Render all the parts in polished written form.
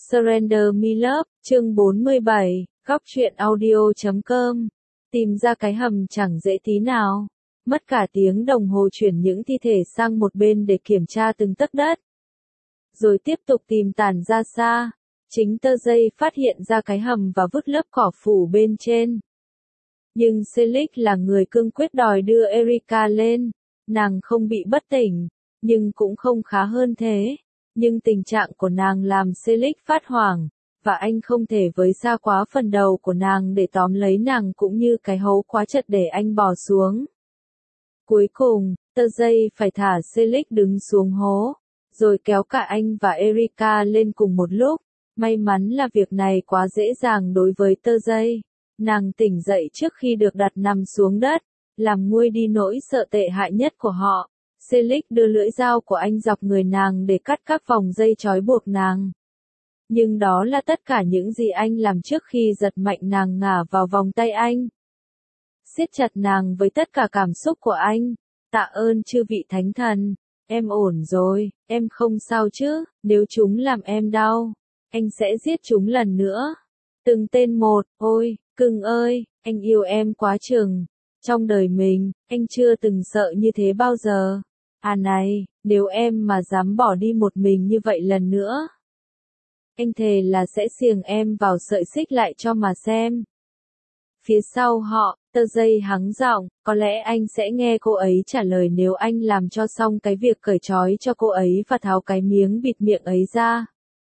Surrender Me Love, chương 47, góc truyện audio.com. Tìm ra cái hầm chẳng dễ tí nào. Mất cả tiếng đồng hồ chuyển những thi thể sang một bên để kiểm tra từng tấc đất. Rồi tiếp tục tìm tản ra xa. Chính tơ dây phát hiện ra cái hầm và vứt lớp cỏ phủ bên trên. Nhưng Selig là người cương quyết đòi đưa Erika lên. Nàng không bị bất tỉnh, nhưng cũng không khá hơn thế. Nhưng tình trạng của nàng làm Selig phát hoảng, và anh không thể với xa quá phần đầu của nàng để tóm lấy nàng cũng như cái hố quá chật để anh bò xuống. Cuối cùng, tơ dây phải thả Selig đứng xuống hố, rồi kéo cả anh và Erika lên cùng một lúc. May mắn là việc này quá dễ dàng đối với tơ dây. Nàng tỉnh dậy trước khi được đặt nằm xuống đất, làm nguôi đi nỗi sợ tệ hại nhất của họ. Selig đưa lưỡi dao của anh dọc người nàng để cắt các vòng dây trói buộc nàng. Nhưng đó là tất cả những gì anh làm trước khi giật mạnh nàng ngả vào vòng tay anh. Siết chặt nàng với tất cả cảm xúc của anh. Tạ ơn chư vị thánh thần, em ổn rồi, em không sao chứ, nếu chúng làm em đau, anh sẽ giết chúng lần nữa. Từng tên một, ôi, cưng ơi, anh yêu em quá chừng. Trong đời mình, anh chưa từng sợ như thế bao giờ. À này, nếu em mà dám bỏ đi một mình như vậy lần nữa, anh thề là sẽ xiềng em vào sợi xích lại cho mà xem. Phía sau họ, tơ dây hắng giọng, có lẽ anh sẽ nghe cô ấy trả lời nếu anh làm cho xong cái việc cởi trói cho cô ấy và tháo cái miếng bịt miệng ấy ra.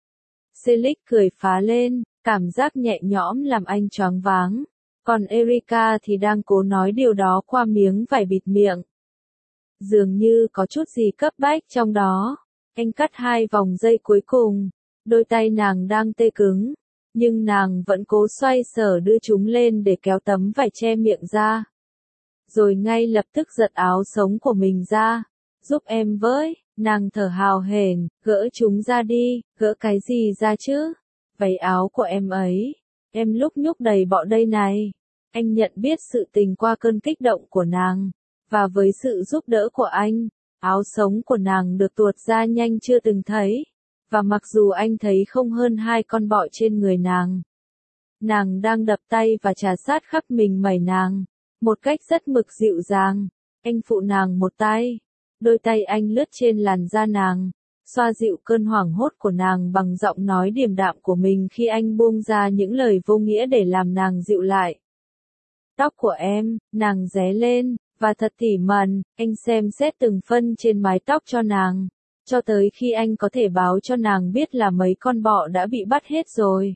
Selig cười phá lên, cảm giác nhẹ nhõm làm anh choáng váng. Còn Erika thì đang cố nói điều đó qua miếng vải bịt miệng. Dường như có chút gì cấp bách trong đó. Anh cắt 2 vòng dây cuối cùng. Đôi tay nàng đang tê cứng, nhưng nàng vẫn cố xoay sở đưa chúng lên để kéo tấm vải che miệng ra. Rồi ngay lập tức giật áo sống của mình ra. Giúp em với, nàng thở hào hển, gỡ chúng ra đi, gỡ cái gì ra chứ? Váy áo của em ấy, em lúc nhúc đầy bọ đây này. Anh nhận biết sự tình qua cơn kích động của nàng, và với sự giúp đỡ của anh, áo sống của nàng được tuột ra nhanh chưa từng thấy. Và mặc dù anh thấy không hơn 2 con bọ trên người nàng đang đập tay và trà sát khắp mình mẩy nàng, một cách rất mực dịu dàng. Anh phụ nàng một tay, đôi tay anh lướt trên làn da nàng, xoa dịu cơn hoảng hốt của nàng bằng giọng nói điềm đạm của mình khi anh buông ra những lời vô nghĩa để làm nàng dịu lại. Tóc của em, nàng ré lên, và thật tỉ mẩn, anh xem xét từng phân trên mái tóc cho nàng, cho tới khi anh có thể báo cho nàng biết là mấy con bọ đã bị bắt hết rồi.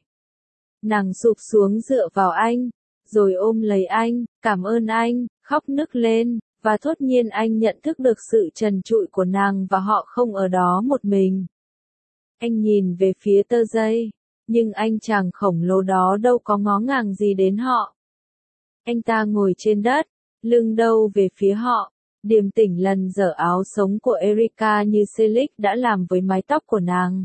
Nàng sụp xuống dựa vào anh, rồi ôm lấy anh, cảm ơn anh, khóc nức lên, và thốt nhiên anh nhận thức được sự trần trụi của nàng và họ không ở đó một mình. Anh nhìn về phía tơ dây, nhưng anh chàng khổng lồ đó đâu có ngó ngàng gì đến họ. Anh ta ngồi trên đất, lưng đâu về phía họ, điềm tĩnh lần dở áo sống của Erika như Selig đã làm với mái tóc của nàng.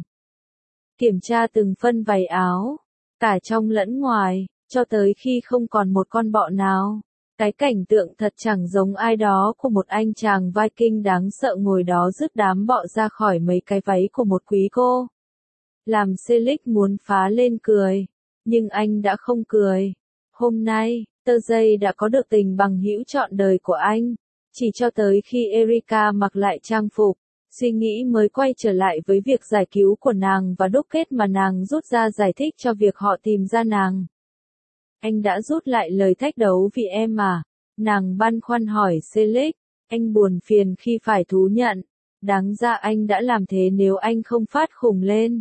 Kiểm tra từng phân váy áo, cả trong lẫn ngoài, cho tới khi không còn một con bọ nào. Cái cảnh tượng thật chẳng giống ai đó của một anh chàng Viking đáng sợ ngồi đó rứt đám bọ ra khỏi mấy cái váy của một quý cô. Làm Selig muốn phá lên cười, nhưng anh đã không cười. Hôm nay, tơ dây đã có được tình bằng hữu trọn đời của anh. Chỉ cho tới khi Erika mặc lại trang phục, suy nghĩ mới quay trở lại với việc giải cứu của nàng và đúc kết mà nàng rút ra giải thích cho việc họ tìm ra nàng. Anh đã rút lại lời thách đấu vì em à? Nàng băn khoăn hỏi Selig. Anh buồn phiền khi phải thú nhận. Đáng ra anh đã làm thế nếu anh không phát khùng lên.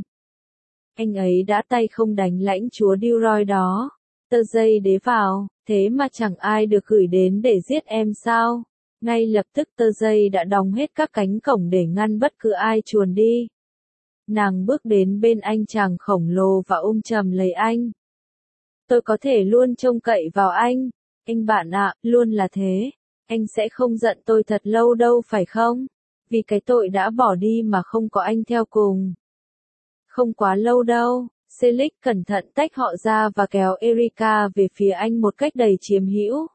Anh ấy đã tay không đánh lãnh chúa Dilroy đó. Tơ dây đế vào, thế mà chẳng ai được gửi đến để giết em sao? Ngay lập tức tơ dây đã đóng hết các cánh cổng để ngăn bất cứ ai chuồn đi. Nàng bước đến bên anh chàng khổng lồ và ôm chầm lấy anh. Tôi có thể luôn trông cậy vào anh bạn ạ, luôn là thế. Anh sẽ không giận tôi thật lâu đâu phải không? Vì cái tội đã bỏ đi mà không có anh theo cùng. Không quá lâu đâu. Selig cẩn thận tách họ ra và kéo Erika về phía anh một cách đầy chiếm hữu.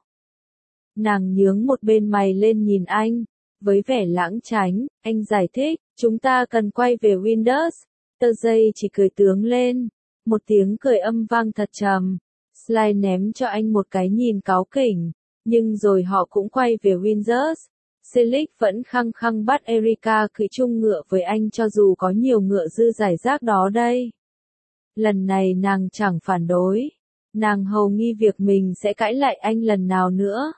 Nàng nhướng một bên mày lên nhìn anh, với vẻ lãng tránh, anh giải thích, chúng ta cần quay về Windus. Tơ dây chỉ cười tướng lên, một tiếng cười âm vang thật trầm. Sly ném cho anh một cái nhìn cáu kỉnh, nhưng rồi họ cũng quay về Windsor. Selig vẫn khăng khăng bắt Erika cưỡi chung ngựa với anh cho dù có nhiều ngựa dư rải rác đó đây. Lần này nàng chẳng phản đối, nàng hầu nghi việc mình sẽ cãi lại anh lần nào nữa.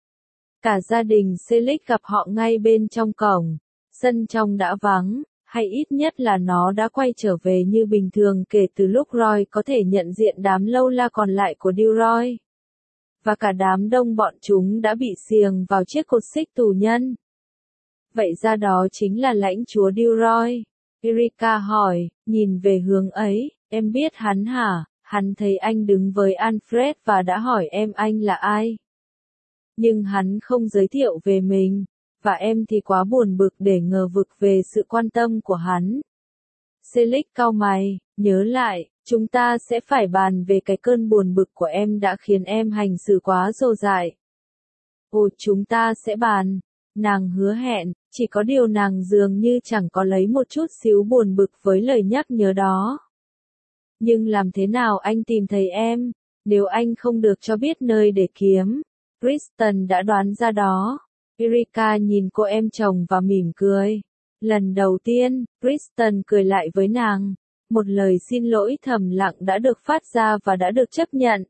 Cả gia đình Selig gặp họ ngay bên trong cổng, sân trong đã vắng, hay ít nhất là nó đã quay trở về như bình thường kể từ lúc Roy có thể nhận diện đám lâu la còn lại của Dilroy. Và cả đám đông bọn chúng đã bị xiềng vào chiếc cột xích tù nhân. Vậy ra đó chính là lãnh chúa Dilroy. Erika hỏi, nhìn về hướng ấy, em biết hắn hả? Hắn thấy anh đứng với Alfred và đã hỏi em anh là ai. Nhưng hắn không giới thiệu về mình, và em thì quá buồn bực để ngờ vực về sự quan tâm của hắn. Selig cau mày, nhớ lại, chúng ta sẽ phải bàn về cái cơn buồn bực của em đã khiến em hành xử quá rồ dại. Ồ, chúng ta sẽ bàn. Nàng hứa hẹn, chỉ có điều nàng dường như chẳng có lấy một chút xíu buồn bực với lời nhắc nhớ đó. Nhưng làm thế nào anh tìm thấy em, nếu anh không được cho biết nơi để kiếm? Kristen đã đoán ra đó. Erika nhìn cô em chồng và mỉm cười. Lần đầu tiên, Kristen cười lại với nàng. Một lời xin lỗi thầm lặng đã được phát ra và đã được chấp nhận.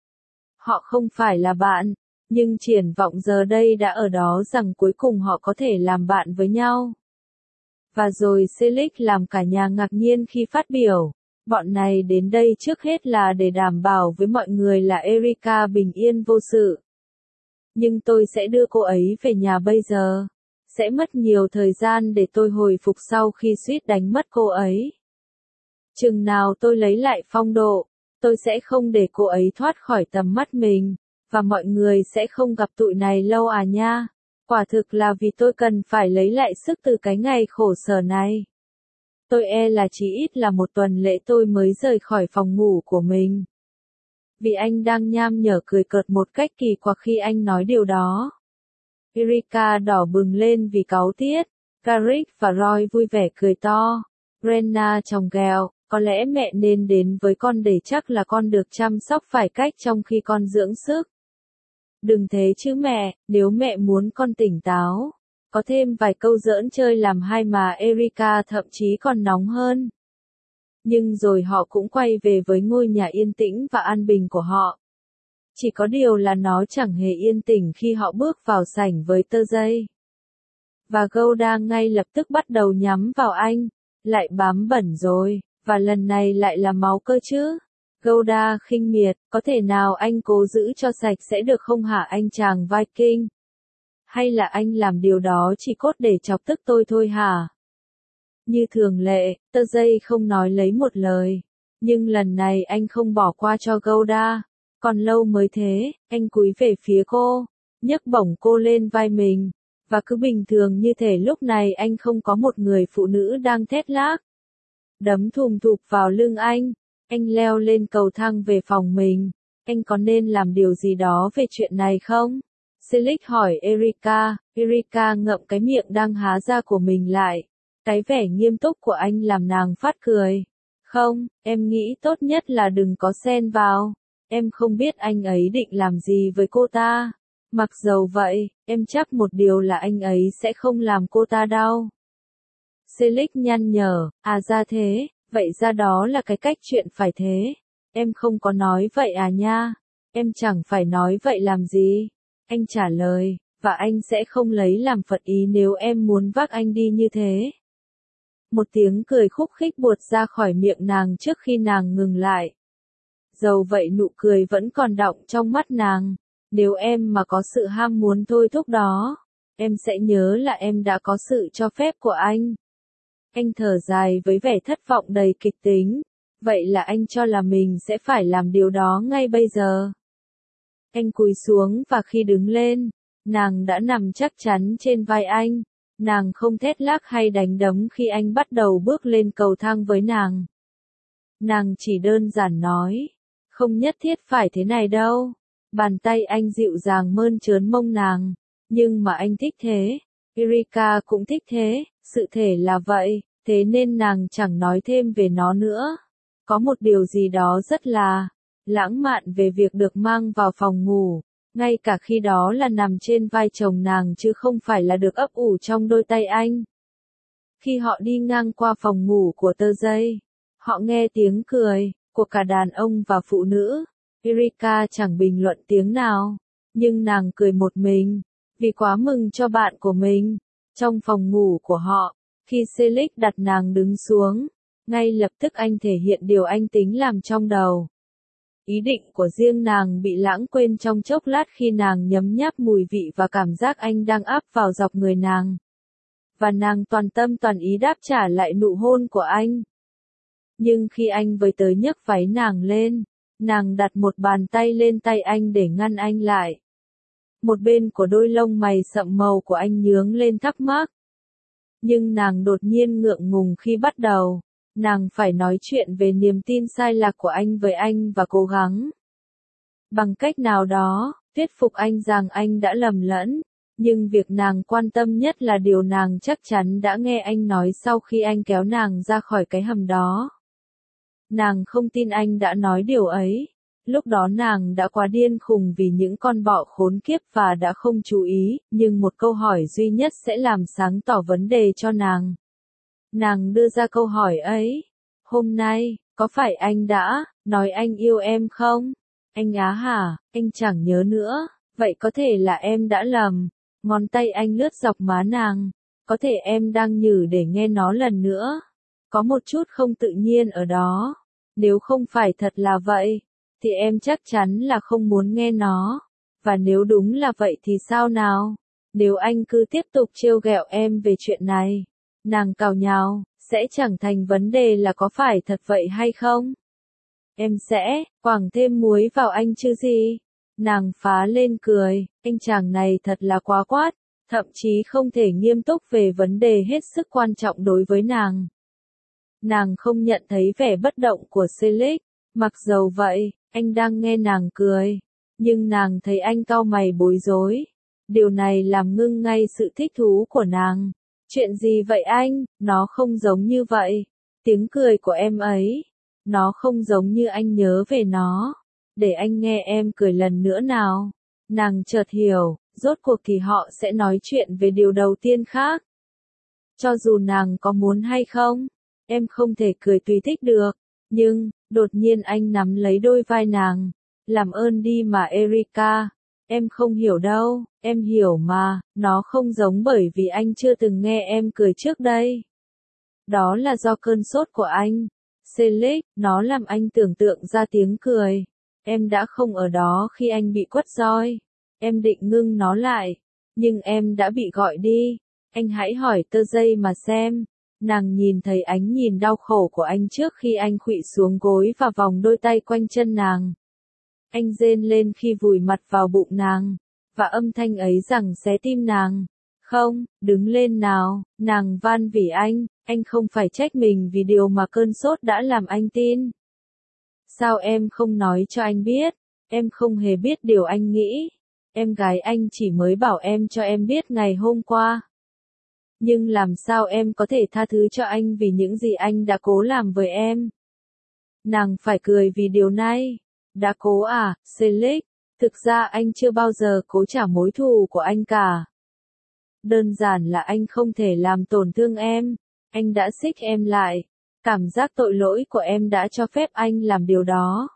Họ không phải là bạn, nhưng triển vọng giờ đây đã ở đó rằng cuối cùng họ có thể làm bạn với nhau. Và rồi Selig làm cả nhà ngạc nhiên khi phát biểu. Bọn này đến đây trước hết là để đảm bảo với mọi người là Erika bình yên vô sự. Nhưng tôi sẽ đưa cô ấy về nhà bây giờ. Sẽ mất nhiều thời gian để tôi hồi phục sau khi suýt đánh mất cô ấy. Chừng nào tôi lấy lại phong độ, tôi sẽ không để cô ấy thoát khỏi tầm mắt mình, và mọi người sẽ không gặp tụi này lâu à nha. Quả thực là vì tôi cần phải lấy lại sức từ cái ngày khổ sở này. Tôi e là chỉ ít là một tuần lễ tôi mới rời khỏi phòng ngủ của mình. Vì anh đang nham nhở cười cợt một cách kỳ quặc khi anh nói điều đó. Erika đỏ bừng lên vì cáu tiết. Garrick và Roy vui vẻ cười to. Brenna chòng ghẹo, có lẽ mẹ nên đến với con để chắc là con được chăm sóc phải cách trong khi con dưỡng sức. Đừng thế chứ mẹ, nếu mẹ muốn con tỉnh táo. Có thêm vài câu giỡn chơi làm hai mà Erika thậm chí còn nóng hơn. Nhưng rồi họ cũng quay về với ngôi nhà yên tĩnh và an bình của họ. Chỉ có điều là nó chẳng hề yên tĩnh khi họ bước vào sảnh với tơ dây. Và Golda ngay lập tức bắt đầu nhắm vào anh. Lại bám bẩn rồi, và lần này lại là máu cơ chứ. Golda khinh miệt, có thể nào anh cố giữ cho sạch sẽ được không hả anh chàng Viking? Hay là anh làm điều đó chỉ cốt để chọc tức tôi thôi hả? Như thường lệ, tơ dây không nói lấy một lời. Nhưng lần này anh không bỏ qua cho Golda. Còn lâu mới thế, anh cúi về phía cô, nhấc bổng cô lên vai mình. Và cứ bình thường như thể lúc này anh không có một người phụ nữ đang thét lác. Đấm thùm thụp vào lưng anh leo lên cầu thang về phòng mình. Anh có nên làm điều gì đó về chuyện này không? Selig hỏi Erika. Erika ngậm cái miệng đang há ra của mình lại. Cái vẻ nghiêm túc của anh làm nàng phát cười. Không, em nghĩ tốt nhất là đừng có xen vào. Em không biết anh ấy định làm gì với cô ta. Mặc dầu vậy, em chắc một điều là anh ấy sẽ không làm cô ta đau. Selig nhăn nhở, à ra thế, vậy ra đó là cái cách chuyện phải thế. Em không có nói vậy à nha. Em chẳng phải nói vậy làm gì. Anh trả lời, và anh sẽ không lấy làm phật ý nếu em muốn vác anh đi như thế. Một tiếng cười khúc khích buột ra khỏi miệng nàng trước khi nàng ngừng lại. Dầu vậy nụ cười vẫn còn đọng trong mắt nàng. Nếu em mà có sự ham muốn thôi thúc đó, em sẽ nhớ là em đã có sự cho phép của anh. Anh thở dài với vẻ thất vọng đầy kịch tính. Vậy là anh cho là mình sẽ phải làm điều đó ngay bây giờ. Anh cúi xuống và khi đứng lên, nàng đã nằm chắc chắn trên vai anh. Nàng không thét lác hay đánh đấm khi anh bắt đầu bước lên cầu thang với nàng. Nàng chỉ đơn giản nói, không nhất thiết phải thế này đâu. Bàn tay anh dịu dàng mơn trớn mông nàng, nhưng mà anh thích thế. Erika cũng thích thế, sự thể là vậy, Thế nên nàng chẳng nói thêm về nó nữa. Có một điều gì đó rất là lãng mạn về việc được mang vào phòng ngủ, ngay cả khi đó là nằm trên vai chồng nàng chứ không phải là được ấp ủ trong đôi tay anh. Khi họ đi ngang qua phòng ngủ của Tơ Dây, họ nghe tiếng cười của cả đàn ông và phụ nữ. Erika chẳng bình luận tiếng nào, nhưng nàng cười một mình, vì quá mừng cho bạn của mình. Trong phòng ngủ của họ, khi Selig đặt nàng đứng xuống, ngay lập tức anh thể hiện điều anh tính làm trong đầu. Ý định của riêng nàng bị lãng quên trong chốc lát khi nàng nhấm nháp mùi vị và cảm giác anh đang áp vào dọc người nàng. Và nàng toàn tâm toàn ý đáp trả lại nụ hôn của anh. Nhưng khi anh với tới nhấc váy nàng lên, nàng đặt một bàn tay lên tay anh để ngăn anh lại. Một bên của đôi lông mày sậm màu của anh nhướng lên thắc mắc. Nhưng nàng đột nhiên ngượng ngùng khi bắt đầu. Nàng phải nói chuyện về niềm tin sai lạc của anh với anh và cố gắng bằng cách nào đó, thuyết phục anh rằng anh đã lầm lẫn. Nhưng việc nàng quan tâm nhất là điều nàng chắc chắn đã nghe anh nói sau khi anh kéo nàng ra khỏi cái hầm đó. Nàng không tin anh đã nói điều ấy. Lúc đó nàng đã quá điên khùng vì những con bọ khốn kiếp và đã không chú ý, nhưng một câu hỏi duy nhất sẽ làm sáng tỏ vấn đề cho nàng. Nàng đưa ra câu hỏi ấy. Hôm nay, có phải anh đã nói anh yêu em không? Anh á hả, anh chẳng nhớ nữa. Vậy có thể là em đã lầm. Ngón tay anh lướt dọc má nàng. Có thể em đang nhử để nghe nó lần nữa. Có một chút không tự nhiên ở đó. Nếu không phải thật là vậy, thì em chắc chắn là không muốn nghe nó. Và nếu đúng là vậy thì sao nào? Nếu anh cứ tiếp tục trêu ghẹo em về chuyện này, nàng cào nhào, sẽ chẳng thành vấn đề là có phải thật vậy hay không? Em sẽ quảng thêm muối vào anh chứ gì? Nàng phá lên cười, anh chàng này thật là quá quát, thậm chí không thể nghiêm túc về vấn đề hết sức quan trọng đối với nàng. Nàng không nhận thấy vẻ bất động của Selig, mặc dầu vậy, anh đang nghe nàng cười, nhưng nàng thấy anh cau mày bối rối. Điều này làm ngưng ngay sự thích thú của nàng. Chuyện gì vậy anh? Nó không giống như vậy. Tiếng cười của em ấy. Nó không giống như anh nhớ về nó. Để anh nghe em cười lần nữa nào. Nàng chợt hiểu, rốt cuộc thì họ sẽ nói chuyện về điều đầu tiên khác. Cho dù nàng có muốn hay không, em không thể cười tùy thích được. Nhưng, đột nhiên anh nắm lấy đôi vai nàng. Làm ơn đi mà Erika. Em không hiểu đâu, em hiểu mà, nó không giống bởi vì anh chưa từng nghe em cười trước đây. Đó là do cơn sốt của anh. Selig, nó làm anh tưởng tượng ra tiếng cười. Em đã không ở đó khi anh bị quất roi. Em định ngưng nó lại, nhưng em đã bị gọi đi. Anh hãy hỏi Tơ Dây mà xem. Nàng nhìn thấy ánh nhìn đau khổ của anh trước khi anh khuỵu xuống gối và vòng đôi tay quanh chân nàng. Anh rên lên khi vùi mặt vào bụng nàng, và âm thanh ấy giằng xé tim nàng. Không, đứng lên nào, nàng van vỉ anh không phải trách mình vì điều mà cơn sốt đã làm anh tin. Sao em không nói cho anh biết? Em không hề biết điều anh nghĩ. Em gái anh chỉ mới bảo em cho em biết ngày hôm qua. Nhưng làm sao em có thể tha thứ cho anh vì những gì anh đã cố làm với em? Nàng phải cười vì điều này. Đã cố à, Selig? Thực ra anh chưa bao giờ cố trả mối thù của anh cả. Đơn giản là anh không thể làm tổn thương em. Anh đã xích em lại. Cảm giác tội lỗi của em đã cho phép anh làm điều đó.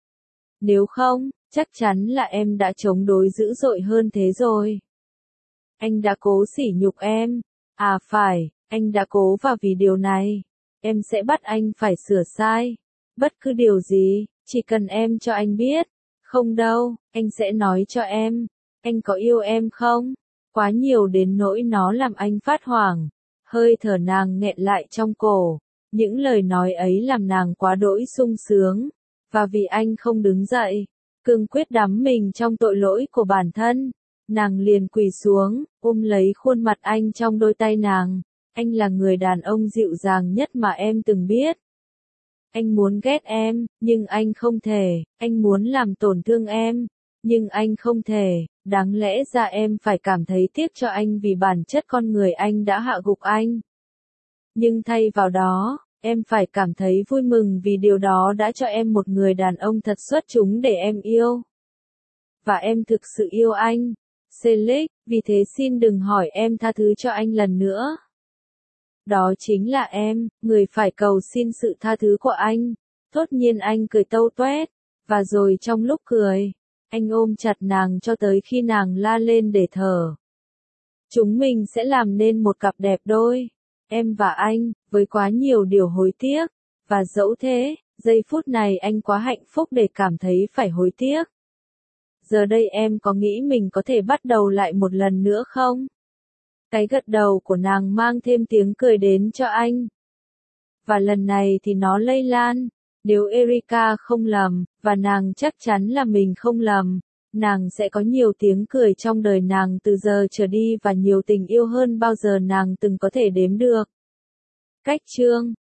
Nếu không, chắc chắn là em đã chống đối dữ dội hơn thế rồi. Anh đã cố sỉ nhục em. À phải, anh đã cố và vì điều này, em sẽ bắt anh phải sửa sai. Bất cứ điều gì, chỉ cần em cho anh biết. Không đâu, anh sẽ nói cho em. Anh có yêu em không? Quá nhiều đến nỗi nó làm anh phát hoảng. Hơi thở nàng nghẹn lại trong cổ. Những lời nói ấy làm nàng quá đỗi sung sướng. Và vì anh không đứng dậy, cương quyết đắm mình trong tội lỗi của bản thân, nàng liền quỳ xuống, ôm lấy khuôn mặt anh trong đôi tay nàng. Anh là người đàn ông dịu dàng nhất mà em từng biết. Anh muốn ghét em, nhưng anh không thể. Anh muốn làm tổn thương em, nhưng anh không thể. Đáng lẽ ra em phải cảm thấy tiếc cho anh vì bản chất con người anh đã hạ gục anh. Nhưng thay vào đó, em phải cảm thấy vui mừng vì điều đó đã cho em một người đàn ông thật xuất chúng để em yêu. Và em thực sự yêu anh. Selig, vì thế xin đừng hỏi em tha thứ cho anh lần nữa. Đó chính là em, người phải cầu xin sự tha thứ của anh. Thốt nhiên anh cười tâu toét, và rồi trong lúc cười, anh ôm chặt nàng cho tới khi nàng la lên để thở. Chúng mình sẽ làm nên một cặp đẹp đôi, em và anh, với quá nhiều điều hối tiếc. Và dẫu thế, giây phút này anh quá hạnh phúc để cảm thấy phải hối tiếc. Giờ đây em có nghĩ mình có thể bắt đầu lại một lần nữa không? Cái gật đầu của nàng mang thêm tiếng cười đến cho anh. Và lần này thì nó lây lan. Nếu Erika không lầm, và nàng chắc chắn là mình không lầm, nàng sẽ có nhiều tiếng cười trong đời nàng từ giờ trở đi và nhiều tình yêu hơn bao giờ nàng từng có thể đếm được. Cách chương